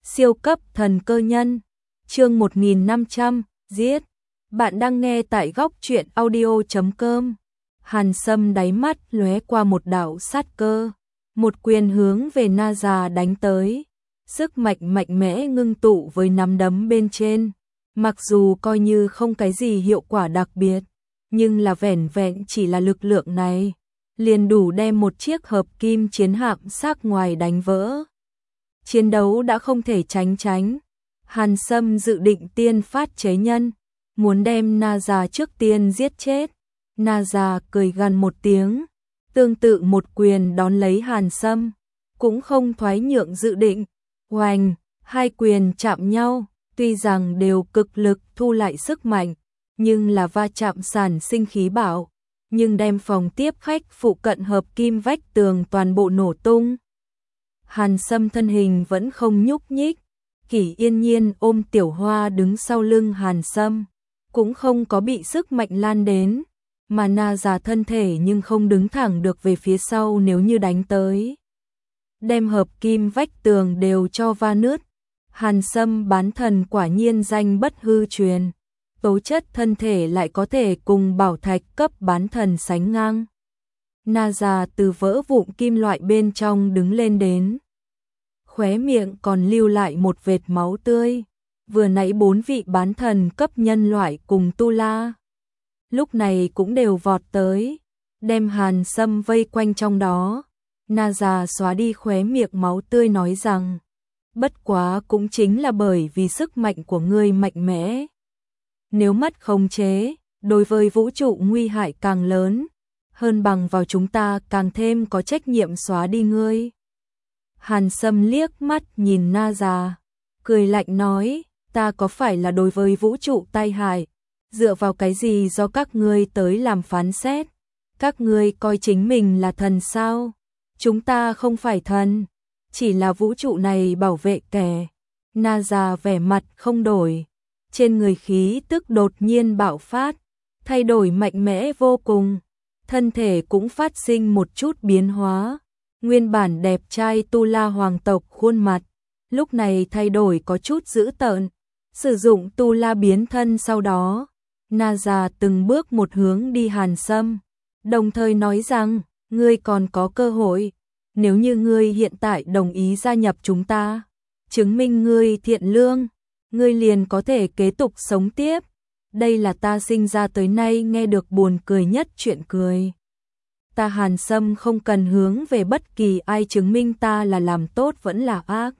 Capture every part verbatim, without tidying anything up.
Siêu cấp thần cơ nhân, chương một nghìn năm trăm, giết. Bạn đang nghe tại góc truyện audio chấm com. Hàn Sâm đáy mắt lóe qua một đạo sát cơ, một quyền hướng về Na Già đánh tới. Sức mạnh mạnh mẽ ngưng tụ với nắm đấm bên trên, mặc dù coi như không cái gì hiệu quả đặc biệt, nhưng là vẻn vẹn chỉ là lực lượng này, liền đủ đem một chiếc hợp kim chiến hạm xác ngoài đánh vỡ. Chiến đấu đã không thể tránh tránh. Hàn Sâm dự định tiên phát chế nhân, muốn đem Na Già trước tiên giết chết. Na Già cười gằn một tiếng, tương tự một quyền đón lấy Hàn Sâm, cũng không thoái nhượng dự định. Oanh, hai quyền chạm nhau, tuy rằng đều cực lực thu lại sức mạnh, nhưng là va chạm sản sinh khí bạo, nhưng đem phòng tiếp khách phụ cận hợp kim vách tường toàn bộ nổ tung. Hàn Sâm thân hình vẫn không nhúc nhích, Kỷ Yên Nhiên ôm Tiểu Hoa đứng sau lưng Hàn Sâm, cũng không có bị sức mạnh lan đến, mà Na Già thân thể nhưng không đứng thẳng được về phía sau nếu như đánh tới, đem hợp kim vách tường đều cho va nứt. Hàn Sâm bán thần quả nhiên danh bất hư truyền, tố chất thân thể lại có thể cùng bảo thạch cấp bán thần sánh ngang. Na Già từ vỡ vụn kim loại bên trong đứng lên đến, khóe miệng còn lưu lại một vệt máu tươi. Vừa nãy bốn vị bán thần cấp nhân loại cùng Tu La lúc này cũng đều vọt tới, đem Hàn Sâm vây quanh trong đó. Na Già xóa đi khóe miệng máu tươi nói rằng, bất quá cũng chính là bởi vì sức mạnh của ngươi mạnh mẽ. Nếu mất khống chế, đối với vũ trụ nguy hại càng lớn, hơn bằng vào chúng ta càng thêm có trách nhiệm xóa đi ngươi. Hàn Sâm liếc mắt nhìn Na Già, cười lạnh nói, ta có phải là đối với vũ trụ tai hại, dựa vào cái gì do các ngươi tới làm phán xét? Các ngươi coi chính mình là thần sao? Chúng ta không phải thần, chỉ là vũ trụ này bảo vệ kẻ. Na Già vẻ mặt không đổi, trên người khí tức đột nhiên bạo phát, thay đổi mạnh mẽ vô cùng, thân thể cũng phát sinh một chút biến hóa. Nguyên bản đẹp trai Tu La hoàng tộc khuôn mặt, lúc này thay đổi có chút dữ tợn, sử dụng Tu La biến thân sau đó. Na Già từng bước một hướng đi Hàn Sâm, đồng thời nói rằng, ngươi còn có cơ hội, nếu như ngươi hiện tại đồng ý gia nhập chúng ta, chứng minh ngươi thiện lương, ngươi liền có thể kế tục sống tiếp. Đây là ta sinh ra tới nay nghe được buồn cười nhất chuyện cười. Ta Hàn Sâm không cần hướng về bất kỳ ai chứng minh ta là làm tốt vẫn là ác.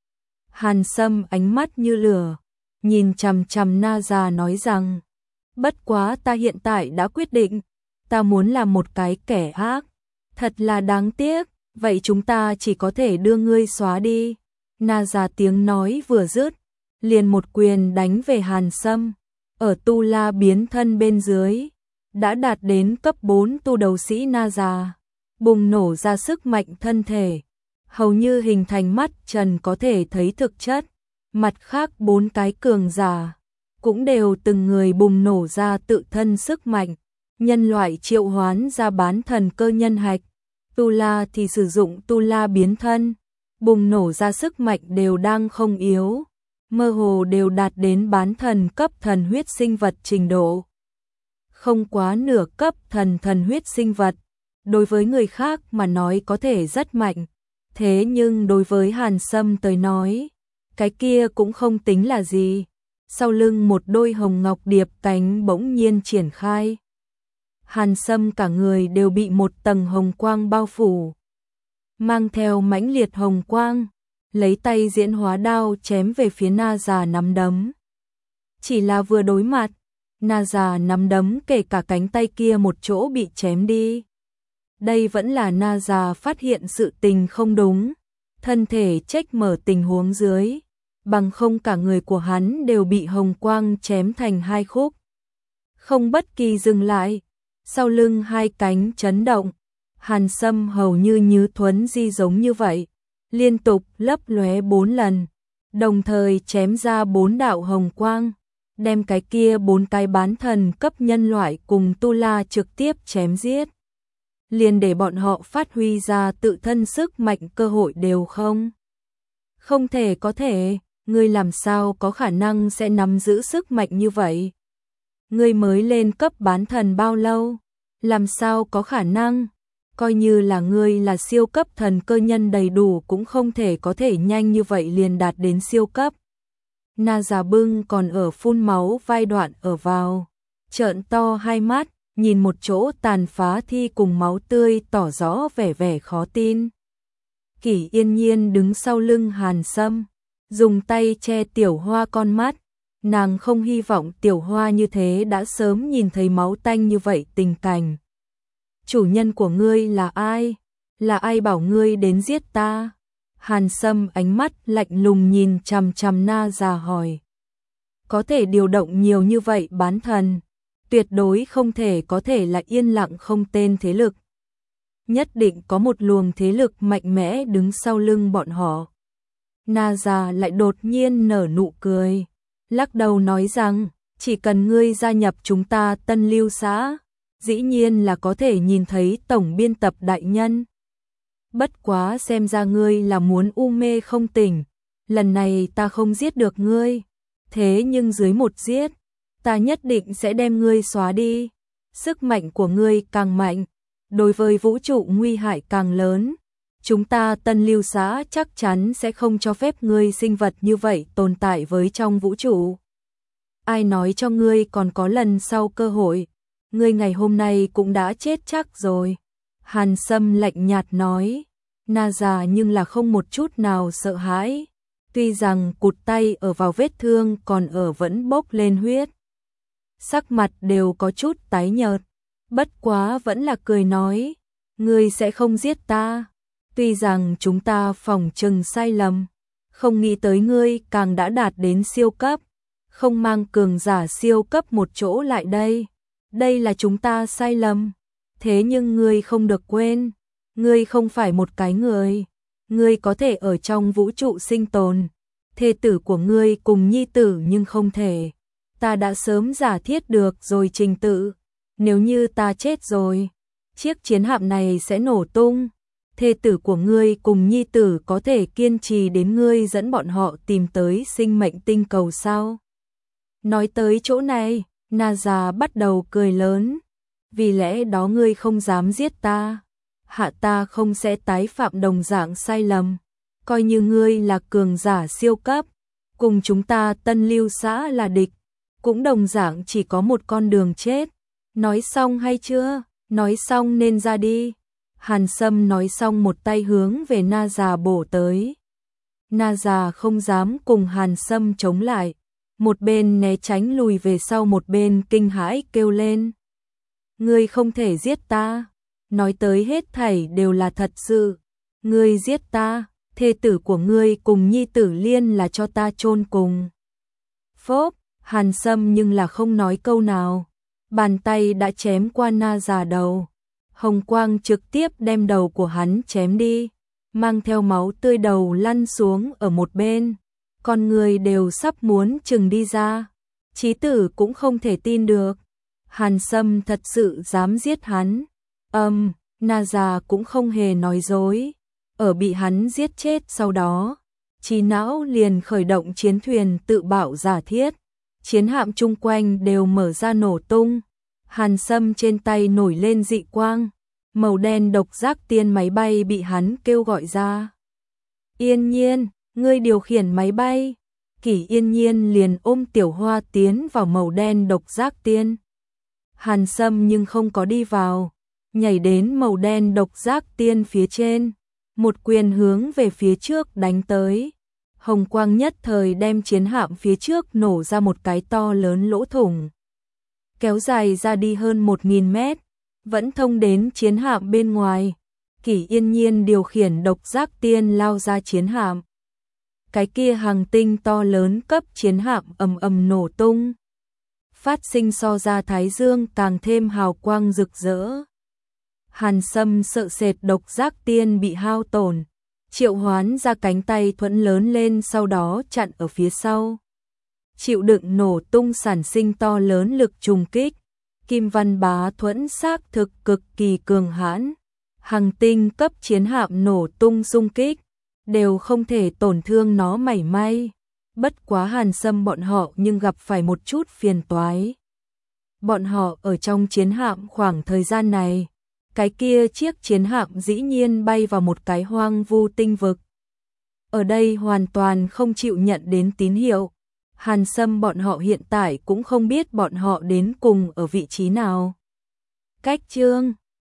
Hàn Sâm ánh mắt như lửa, nhìn chằm chằm Na Già nói rằng, bất quá ta hiện tại đã quyết định, ta muốn làm một cái kẻ ác, thật là đáng tiếc, vậy chúng ta chỉ có thể đưa ngươi xóa đi. Na Già tiếng nói vừa dứt, liền một quyền đánh về Hàn Sâm, ở Tu La biến thân bên dưới, đã đạt đến cấp bốn tu đầu sĩ Na Già, bùng nổ ra sức mạnh thân thể, hầu như hình thành mắt trần có thể thấy thực chất. Mặt khác bốn cái cường giả cũng đều từng người bùng nổ ra tự thân sức mạnh, nhân loại triệu hoán ra bán thần cơ nhân hạch, Tu La thì sử dụng Tu La biến thân, bùng nổ ra sức mạnh đều đang không yếu, mơ hồ đều đạt đến bán thần cấp thần huyết sinh vật trình độ. Không quá nửa cấp thần thần huyết sinh vật, đối với người khác mà nói có thể rất mạnh, thế nhưng đối với Hàn Sâm tới nói, cái kia cũng không tính là gì. Sau lưng một đôi hồng ngọc điệp cánh bỗng nhiên triển khai. Hàn Sâm cả người đều bị một tầng hồng quang bao phủ, mang theo mãnh liệt hồng quang, lấy tay diễn hóa đao chém về phía Na Già nắm đấm. Chỉ là vừa đối mặt, Na Già nắm đấm kể cả cánh tay kia một chỗ bị chém đi. Đây vẫn là Na Già phát hiện sự tình không đúng, thân thể check mở tình huống dưới, bằng không cả người của hắn đều bị hồng quang chém thành hai khúc. Không bất kỳ dừng lại, sau lưng hai cánh chấn động, Hàn Sâm hầu như như thuấn di giống như vậy, liên tục lấp lóe bốn lần, đồng thời chém ra bốn đạo hồng quang, đem cái kia bốn cái bán thần cấp nhân loại cùng Tu La trực tiếp chém giết. Liền để bọn họ phát huy ra tự thân sức mạnh cơ hội đều không. Không thể có thể, ngươi làm sao có khả năng sẽ nắm giữ sức mạnh như vậy? Ngươi mới lên cấp bán thần bao lâu? Làm sao có khả năng? Coi như là ngươi là siêu cấp thần cơ nhân đầy đủ cũng không thể có thể nhanh như vậy liền đạt đến siêu cấp. Na Già Bưng còn ở phun máu vai đoạn ở vào, trợn to hai mắt, nhìn một chỗ tàn phá thi cùng máu tươi tỏ rõ vẻ vẻ khó tin. Kỷ Yên Nhiên đứng sau lưng Hàn Sâm, dùng tay che Tiểu Hoa con mắt, nàng không hy vọng Tiểu Hoa như thế đã sớm nhìn thấy máu tanh như vậy tình cảnh. Chủ nhân của ngươi là ai? Là ai bảo ngươi đến giết ta? Hàn Sâm ánh mắt lạnh lùng nhìn chằm chằm Na Già hỏi. Có thể điều động nhiều như vậy bán thần, tuyệt đối không thể có thể là yên lặng không tên thế lực. Nhất định có một luồng thế lực mạnh mẽ đứng sau lưng bọn họ. Na Già lại đột nhiên nở nụ cười, lắc đầu nói rằng, chỉ cần ngươi gia nhập chúng ta Tân Lưu xã, dĩ nhiên là có thể nhìn thấy tổng biên tập đại nhân. Bất quá xem ra ngươi là muốn u mê không tỉnh, lần này ta không giết được ngươi, thế nhưng dưới một giết, ta nhất định sẽ đem ngươi xóa đi. Sức mạnh của ngươi càng mạnh, đối với vũ trụ nguy hại càng lớn. Chúng ta Tân Lưu xã chắc chắn sẽ không cho phép ngươi sinh vật như vậy tồn tại với trong vũ trụ. Ai nói cho ngươi còn có lần sau cơ hội, ngươi ngày hôm nay cũng đã chết chắc rồi. Hàn Sâm lạnh nhạt nói, Na Già nhưng là không một chút nào sợ hãi. Tuy rằng cụt tay ở vào vết thương còn ở vẫn bốc lên huyết. Sắc mặt đều có chút tái nhợt, bất quá vẫn là cười nói, ngươi sẽ không giết ta. Tuy rằng chúng ta phỏng chừng sai lầm, không nghĩ tới ngươi càng đã đạt đến siêu cấp, không mang cường giả siêu cấp một chỗ lại đây. Đây là chúng ta sai lầm. Thế nhưng ngươi không được quên, ngươi không phải một cái người. Ngươi có thể ở trong vũ trụ sinh tồn. Thê tử của ngươi cùng nhi tử nhưng không thể. Ta đã sớm giả thiết được rồi trình tự. Nếu như ta chết rồi, chiếc chiến hạm này sẽ nổ tung. Thê tử của ngươi cùng nhi tử có thể kiên trì đến ngươi dẫn bọn họ tìm tới sinh mệnh tinh cầu sao? Nói tới chỗ này, Na Già bắt đầu cười lớn. Vì lẽ đó ngươi không dám giết ta, hạ ta không sẽ tái phạm đồng dạng sai lầm. Coi như ngươi là cường giả siêu cấp, cùng chúng ta Tân Lưu xã là địch, cũng đồng dạng chỉ có một con đường chết. Nói xong hay chưa? Nói xong nên ra đi. Hàn Sâm nói xong một tay hướng về Na Già bổ tới. Na Già không dám cùng Hàn Sâm chống lại, một bên né tránh lùi về sau, một bên kinh hãi kêu lên. Ngươi không thể giết ta, nói tới hết thảy đều là thật sự. Ngươi giết ta, thê tử của ngươi cùng nhi tử liên là cho ta chôn cùng. Phốp, Hàn Sâm nhưng là không nói câu nào, bàn tay đã chém qua Na Già đầu. Hồng quang trực tiếp đem đầu của hắn chém đi, mang theo máu tươi đầu lăn xuống ở một bên. Con người đều sắp muốn chừng đi ra. Chí tử cũng không thể tin được. Hàn Sâm thật sự dám giết hắn. Âm, um, Na Già cũng không hề nói dối. Ở bị hắn giết chết sau đó, trí não liền khởi động chiến thuyền tự bạo giả thiết. Chiến hạm chung quanh đều mở ra nổ tung. Hàn Sâm trên tay nổi lên dị quang, màu đen độc giác tiên máy bay bị hắn kêu gọi ra. Yên Nhiên, ngươi điều khiển máy bay. Kỷ Yên Nhiên liền ôm Tiểu Hoa tiến vào màu đen độc giác tiên. Hàn Sâm nhưng không có đi vào, nhảy đến màu đen độc giác tiên phía trên, một quyền hướng về phía trước đánh tới. Hồng quang nhất thời đem chiến hạm phía trước nổ ra một cái to lớn lỗ thủng, kéo dài ra đi hơn một nghìn mét, vẫn thông đến chiến hạm bên ngoài. Kỷ Yên Nhiên điều khiển độc giác tiên lao ra chiến hạm. Cái kia hàng tinh to lớn cấp chiến hạm ầm ầm nổ tung, phát sinh so ra thái dương càng thêm hào quang rực rỡ. Hàn Sâm sợ sệt độc giác tiên bị hao tổn, triệu hoán ra cánh tay thuẫn lớn lên, sau đó chặn ở phía sau, chịu đựng nổ tung sản sinh to lớn lực trùng kích. Kim Văn Bá thuẫn xác thực cực kỳ cường hãn, hàng tinh cấp chiến hạm nổ tung xung kích, đều không thể tổn thương nó mảy may. Bất quá Hàn Sâm bọn họ nhưng gặp phải một chút phiền toái. Bọn họ ở trong chiến hạm khoảng thời gian này, cái kia chiếc chiến hạm dĩ nhiên bay vào một cái hoang vu tinh vực. Ở đây hoàn toàn không chịu nhận đến tín hiệu. Hàn Sâm bọn họ hiện tại cũng không biết bọn họ đến cùng ở vị trí nào. Cách chương